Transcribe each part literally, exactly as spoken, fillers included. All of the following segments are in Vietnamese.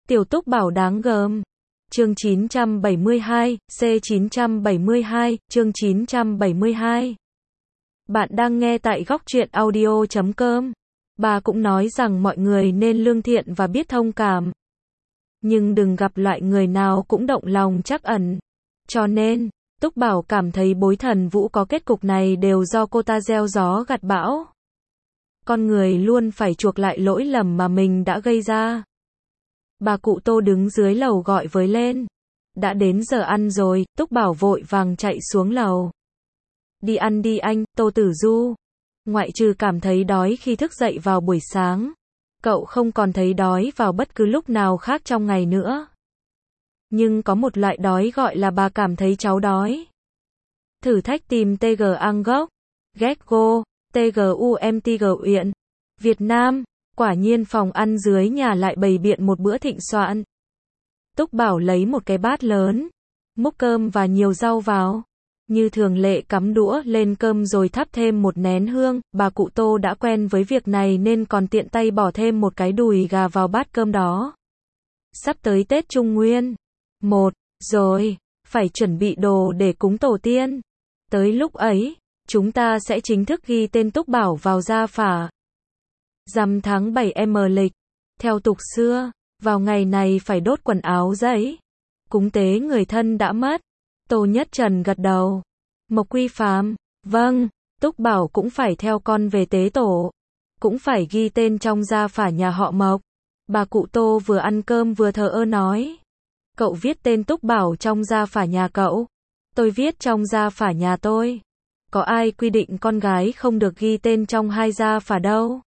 Tiểu Túc Bảo đáng gờm. Chương chín trăm bảy mươi hai, C chín trăm bảy mươi hai, chương chín trăm bảy mươi hai. Bạn đang nghe tại góc truyện audio chấm com. Bà cũng nói rằng mọi người nên lương thiện và biết thông cảm. Nhưng đừng gặp loại người nào cũng động lòng trắc ẩn. Cho nên, Túc Bảo cảm thấy Bối Thần Vũ có kết cục này đều do cô ta gieo gió gặt bão. Con người luôn phải chuộc lại lỗi lầm mà mình đã gây ra. Bà cụ Tô đứng dưới lầu gọi với lên. Đã đến giờ ăn rồi, Túc Bảo vội vàng chạy xuống lầu. Đi ăn đi anh, Tô Tử Du. Ngoại trừ cảm thấy đói khi thức dậy vào buổi sáng. Cậu không còn thấy đói vào bất cứ lúc nào khác trong ngày nữa. Nhưng có một loại đói gọi là bà cảm thấy cháu đói. Thử thách tìm tê giê Angkok, Gecko, tê giê u em tê giê Uyển, Việt Nam. Quả nhiên phòng ăn dưới nhà lại bày biện một bữa thịnh soạn. Túc Bảo lấy một cái bát lớn, múc cơm và nhiều rau vào. Như thường lệ cắm đũa lên cơm rồi thắp thêm một nén hương. Bà cụ Tô đã quen với việc này nên còn tiện tay bỏ thêm một cái đùi gà vào bát cơm đó. Sắp tới Tết Trung Nguyên. Một, rồi, phải chuẩn bị đồ để cúng tổ tiên. Tới lúc ấy, chúng ta sẽ chính thức ghi tên Túc Bảo vào gia phả. Rằm tháng bảy âm lịch. Theo tục xưa, vào ngày này phải đốt quần áo giấy. Cúng tế người thân đã mất. Tô Nhất Trần gật đầu. Mộc Quy Phàm, vâng, Túc Bảo cũng phải theo con về tế tổ. Cũng phải ghi tên trong gia phả nhà họ Mộc. Bà cụ Tô vừa ăn cơm vừa thờ ơ nói. Cậu viết tên Túc Bảo trong gia phả nhà cậu. Tôi viết trong gia phả nhà tôi. Có ai quy định con gái không được ghi tên trong hai gia phả đâu.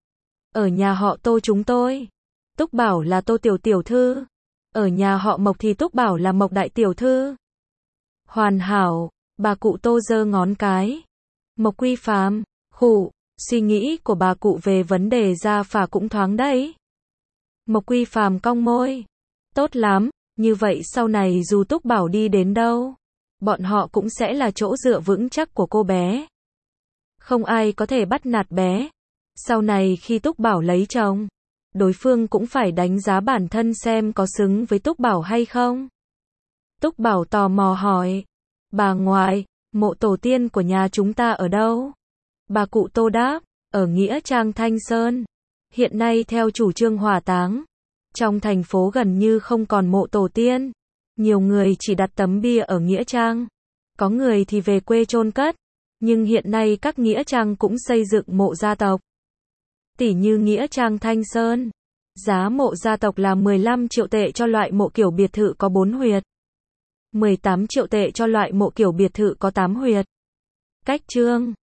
Ở nhà họ Tô chúng tôi, Túc Bảo là Tô Tiểu Tiểu Thư. Ở nhà họ Mộc thì Túc Bảo là Mộc Đại Tiểu Thư. Hoàn hảo, bà cụ Tô giơ ngón cái. Mộc Quy Phàm, khụ, suy nghĩ của bà cụ về vấn đề gia phả cũng thoáng đấy. Mộc Quy Phàm cong môi. Tốt lắm, như vậy sau này dù Túc Bảo đi đến đâu, bọn họ cũng sẽ là chỗ dựa vững chắc của cô bé. Không ai có thể bắt nạt bé. Sau này khi Túc Bảo lấy chồng, đối phương cũng phải đánh giá bản thân xem có xứng với Túc Bảo hay không. Túc Bảo tò mò hỏi. Bà ngoại, mộ tổ tiên của nhà chúng ta ở đâu? Bà cụ Tô đáp, ở Nghĩa Trang Thanh Sơn. Hiện nay theo chủ trương hỏa táng, trong thành phố gần như không còn mộ tổ tiên. Nhiều người chỉ đặt tấm bia ở Nghĩa Trang. Có người thì về quê chôn cất. Nhưng hiện nay các Nghĩa Trang cũng xây dựng mộ gia tộc. Tỉ như Nghĩa Trang Thanh Sơn. Giá mộ gia tộc là mười lăm triệu tệ cho loại mộ kiểu biệt thự có bốn huyệt. mười tám triệu tệ cho loại mộ kiểu biệt thự có tám huyệt. Cách chương